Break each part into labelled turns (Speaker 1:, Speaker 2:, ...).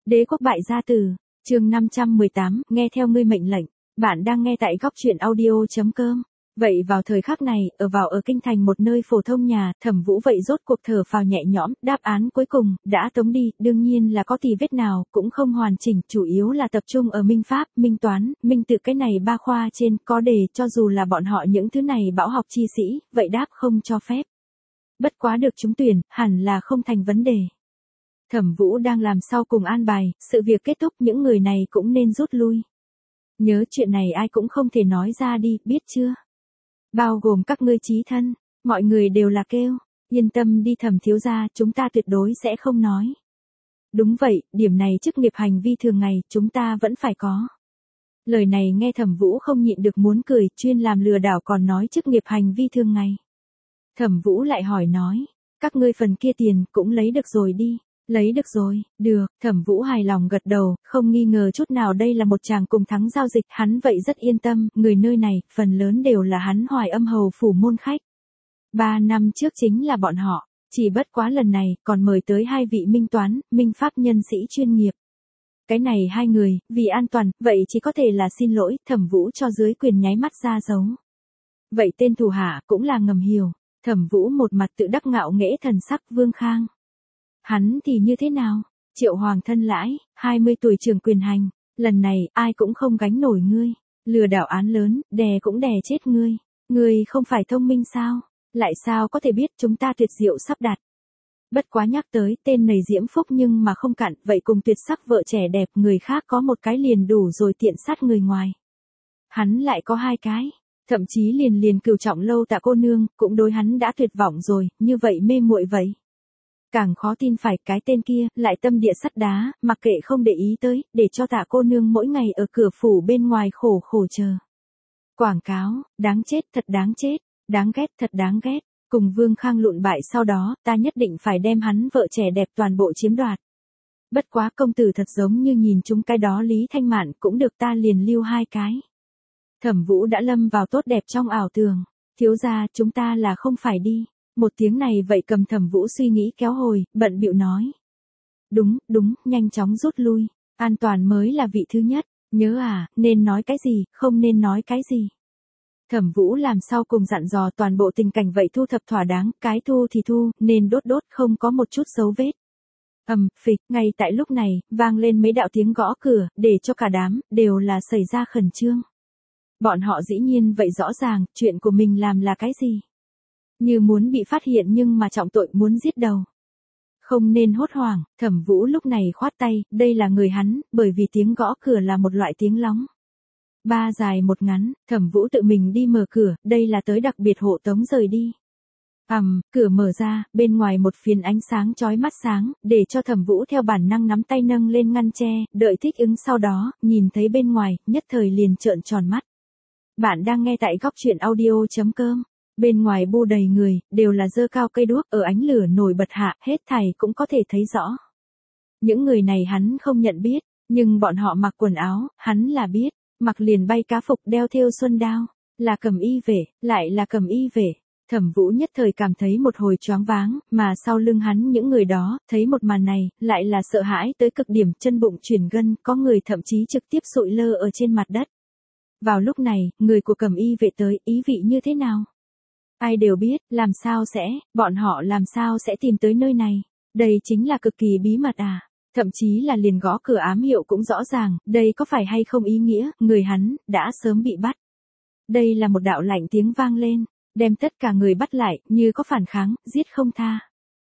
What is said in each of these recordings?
Speaker 1: Đế quốc bại gia tử, chương 518, nghe theo ngươi mệnh lệnh. Bạn đang nghe tại góc truyện audio.com. Vậy vào thời khắc này, ở kinh thành một nơi phổ thông nhà, Thẩm Vũ vậy rốt cuộc thở phào nhẹ nhõm, đáp án cuối cùng đã tống đi, đương nhiên là có tì vết nào, cũng không hoàn chỉnh, chủ yếu là tập trung ở minh pháp, minh toán, minh tự cái này ba khoa trên, có đề cho dù là bọn họ những thứ này bão học chi sĩ, vậy đáp không cho phép. Bất quá được trúng tuyển, hẳn là không thành vấn đề. Thẩm Vũ đang làm sau cùng an bài, sự việc kết thúc những người này cũng nên rút lui. Nhớ chuyện này ai cũng không thể nói ra đi, biết chưa? Bao gồm các ngươi chí thân, mọi người đều là kêu, yên tâm đi Thẩm thiếu gia, chúng ta tuyệt đối sẽ không nói. Đúng vậy, điểm này chức nghiệp hành vi thường ngày, chúng ta vẫn phải có. Lời này nghe Thẩm Vũ không nhịn được muốn cười, chuyên làm lừa đảo còn nói chức nghiệp hành vi thường ngày. Thẩm Vũ lại hỏi nói, các ngươi phần kia tiền cũng lấy được rồi đi. Lấy được rồi, được, Thẩm Vũ hài lòng gật đầu, không nghi ngờ chút nào đây là một chàng cùng thắng giao dịch, hắn vậy rất yên tâm, người nơi này, phần lớn đều là hắn Hoài Âm hầu phủ môn khách. 3 năm trước chính là bọn họ, chỉ bất quá lần này, còn mời tới 2 vị minh toán, minh pháp nhân sĩ chuyên nghiệp. Cái này 2 người, vì an toàn, vậy chỉ có thể là xin lỗi, Thẩm Vũ cho dưới quyền nháy mắt ra dấu. Vậy tên thủ hạ cũng là ngầm hiểu, Thẩm Vũ một mặt tự đắc ngạo nghễ thần sắc Vương Khang. Hắn thì như thế nào? Triệu Hoàng thân lãi, 20 tuổi trưởng quyền hành, lần này ai cũng không gánh nổi ngươi, lừa đảo án lớn, đè cũng đè chết ngươi. Ngươi không phải thông minh sao? Lại sao có thể biết chúng ta tuyệt diệu sắp đặt? Bất quá nhắc tới tên này diễm phúc nhưng mà không cạn, vậy cùng tuyệt sắc vợ trẻ đẹp người khác có một cái liền đủ rồi tiện sát người ngoài. Hắn lại có 2 cái, thậm chí liền Cửu Trọng Lâu Tạ cô nương cũng đối hắn đã tuyệt vọng rồi, như vậy mê muội vậy. Càng khó tin phải cái tên kia, lại tâm địa sắt đá, mặc kệ không để ý tới, để cho Tạ cô nương mỗi ngày ở cửa phủ bên ngoài khổ chờ. Quảng cáo, đáng chết, thật đáng chết, đáng ghét, thật đáng ghét, cùng Vương Khang lụn bại sau đó, ta nhất định phải đem hắn vợ trẻ đẹp toàn bộ chiếm đoạt. Bất quá công tử thật giống như nhìn chúng cái đó Lý Thanh Mạn cũng được ta liền lưu 2 cái. Thẩm Vũ đã lâm vào tốt đẹp trong ảo tưởng, thiếu gia chúng ta là không phải đi. Một tiếng này vậy cầm Thẩm Vũ suy nghĩ kéo hồi, bận bịu nói. Đúng, nhanh chóng rút lui, an toàn mới là vị thứ nhất, nhớ à, nên nói cái gì, không nên nói cái gì. Thẩm Vũ làm sau cùng dặn dò toàn bộ tình cảnh vậy thu thập thỏa đáng, cái thu thì thu, nên đốt không có một chút dấu vết. Phịch, ngay tại lúc này, vang lên mấy đạo tiếng gõ cửa, để cho cả đám, đều là xảy ra khẩn trương. Bọn họ dĩ nhiên vậy rõ ràng, chuyện của mình làm là cái gì. Như muốn bị phát hiện nhưng mà trọng tội muốn giết đầu. Không nên hốt hoảng, Thẩm Vũ lúc này khoát tay, đây là người hắn, bởi vì tiếng gõ cửa là một loại tiếng lóng. 3 dài 1 ngắn, Thẩm Vũ tự mình đi mở cửa, đây là tới đặc biệt hộ tống rời đi. Cửa mở ra, bên ngoài một phiến ánh sáng chói mắt sáng, để cho Thẩm Vũ theo bản năng nắm tay nâng lên ngăn tre, đợi thích ứng sau đó, nhìn thấy bên ngoài, nhất thời liền trợn tròn mắt. Bạn đang nghe tại góc truyện audio.com. Bên ngoài bu đầy người, đều là giơ cao cây đuốc ở ánh lửa nổi bật hạ, hết thảy cũng có thể thấy rõ. Những người này hắn không nhận biết, nhưng bọn họ mặc quần áo, hắn là biết, mặc liền bay cá phục đeo thêu xuân đao, là cầm y vệ, lại là cầm y vệ. Thẩm Vũ nhất thời cảm thấy một hồi choáng váng, mà sau lưng hắn những người đó, thấy một màn này, lại là sợ hãi tới cực điểm, chân bụng chuyển gân, có người thậm chí trực tiếp sụi lơ ở trên mặt đất. Vào lúc này, người của cầm y vệ tới, ý vị như thế nào? Ai đều biết, bọn họ làm sao sẽ tìm tới nơi này, đây chính là cực kỳ bí mật à, thậm chí là liền gõ cửa ám hiệu cũng rõ ràng, đây có phải hay không ý nghĩa, người hắn, đã sớm bị bắt. Đây là một đạo lạnh tiếng vang lên, đem tất cả người bắt lại, như có phản kháng, giết không tha.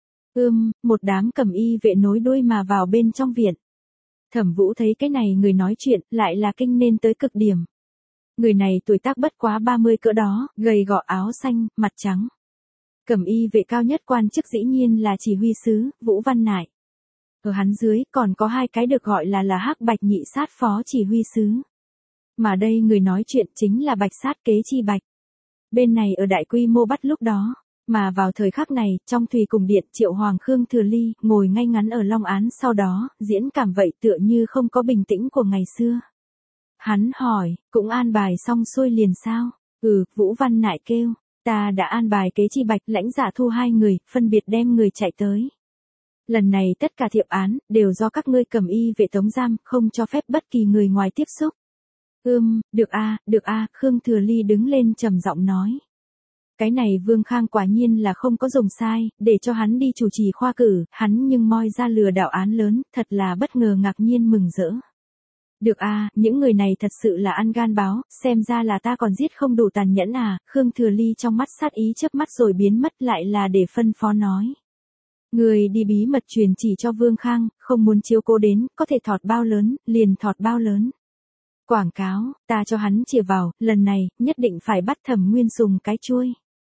Speaker 1: Một đám cầm y vệ nối đuôi mà vào bên trong viện. Thẩm Vũ thấy cái này người nói chuyện, lại là kinh nên tới cực điểm. Người này tuổi tác bất quá 30 cỡ đó, gầy gò áo xanh, mặt trắng. Cầm y vệ cao nhất quan chức dĩ nhiên là chỉ huy sứ, Vũ Văn Nại. Ở hắn dưới còn có 2 cái được gọi là Hắc Bạch nhị sát phó chỉ huy sứ. Mà đây người nói chuyện chính là Bạch sát kế chi Bạch. Bên này ở đại quy mô bắt lúc đó, mà vào thời khắc này, trong thùy cùng điện Triệu Hoàng Khương Thừa Ly, ngồi ngay ngắn ở long án sau đó, diễn cảm vậy tựa như không có bình tĩnh của ngày xưa. Hắn hỏi, cũng an bài xong xuôi liền sao? Vũ Văn Nại kêu, ta đã an bài kế chi Bạch lãnh giả thu 2 người, phân biệt đem người chạy tới. Lần này tất cả thiệp án, đều do các ngươi cầm y vệ tống giam, không cho phép bất kỳ người ngoài tiếp xúc. Được a, Khương Thừa Ly đứng lên trầm giọng nói. Cái này Vương Khang quả nhiên là không có dùng sai, để cho hắn đi chủ trì khoa cử, hắn nhưng moi ra lừa đảo án lớn, thật là bất ngờ ngạc nhiên mừng rỡ. Được a, những người này thật sự là ăn gan báo, xem ra là ta còn giết không đủ tàn nhẫn à, Khương Thừa Ly trong mắt sát ý chớp mắt rồi biến mất lại là để phân phó nói. Người đi bí mật truyền chỉ cho Vương Khang, không muốn chiếu cố đến, có thể thọt bao lớn, liền thọt bao lớn. Quảng cáo, ta cho hắn chìa vào, lần này, nhất định phải bắt Thẩm Nguyên dùng cái chuôi.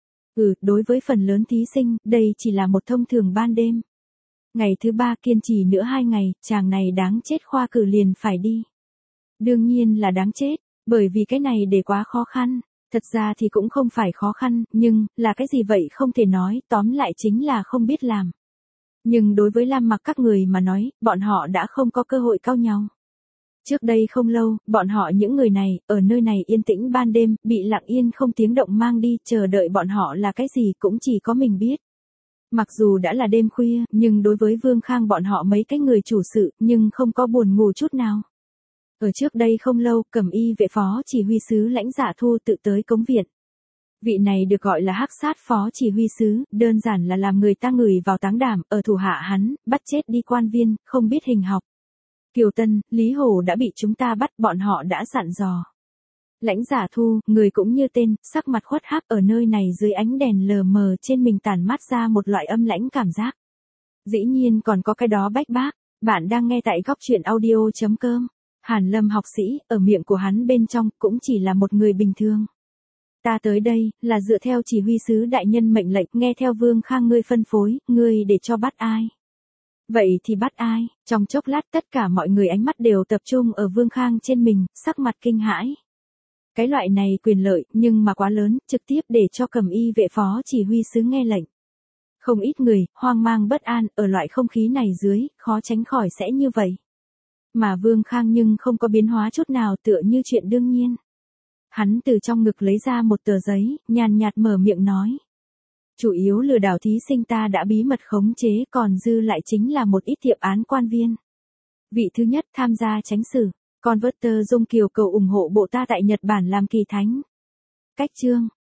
Speaker 1: Đối với phần lớn thí sinh, đây chỉ là một thông thường ban đêm. Ngày thứ 3 kiên trì nữa 2 ngày, chàng này đáng chết khoa cử liền phải đi. Đương nhiên là đáng chết, bởi vì cái này để quá khó khăn. Thật ra thì cũng không phải khó khăn, nhưng, là cái gì vậy không thể nói, tóm lại chính là không biết làm. Nhưng đối với Lam Mặc các người mà nói, bọn họ đã không có cơ hội cau nhau. Trước đây không lâu, bọn họ những người này, ở nơi này yên tĩnh ban đêm, bị lặng yên không tiếng động mang đi, chờ đợi bọn họ là cái gì cũng chỉ có mình biết. Mặc dù đã là đêm khuya, nhưng đối với Vương Khang bọn họ mấy cái người chủ sự, nhưng không có buồn ngủ chút nào. Ở trước đây không lâu, Cẩm Y vệ phó chỉ huy sứ Lãnh Dạ Thu tự tới cống viện. Vị này được gọi là Hắc Sát phó chỉ huy sứ, đơn giản là làm người ta ngửi vào táng đảm, ở thủ hạ hắn, bắt chết đi quan viên, không biết hình học. Kiều Tân, Lý Hổ đã bị chúng ta bắt, bọn họ đã dặn dò. Lãnh Dạ Thu, người cũng như tên, sắc mặt khuất hắc ở nơi này dưới ánh đèn lờ mờ trên mình tản mát ra một loại âm lãnh cảm giác. Dĩ nhiên còn có cái đó bách bác, bạn đang nghe tại góc truyện audio.com. Hàn Lâm học sĩ, ở miệng của hắn bên trong, cũng chỉ là một người bình thường. Ta tới đây, là dựa theo chỉ huy sứ đại nhân mệnh lệnh, nghe theo Vương Khang ngươi phân phối, ngươi để cho bắt ai. Vậy thì bắt ai? Trong chốc lát tất cả mọi người ánh mắt đều tập trung ở Vương Khang trên mình, sắc mặt kinh hãi. Cái loại này quyền lợi, nhưng mà quá lớn, trực tiếp để cho Cẩm Y vệ phó chỉ huy sứ nghe lệnh. Không ít người, hoang mang bất an, ở loại không khí này dưới, khó tránh khỏi sẽ như vậy. Mà Vương Khang nhưng không có biến hóa chút nào tựa như chuyện đương nhiên. Hắn từ trong ngực lấy ra một tờ giấy, nhàn nhạt mở miệng nói. Chủ yếu lừa đảo thí sinh ta đã bí mật khống chế, còn dư lại chính là một ít thiệp án quan viên. Vị thứ nhất tham gia chánh xử, Converter Dung Kiều cầu ủng hộ bộ ta tại Nhật Bản làm kỳ thánh. Cách chương.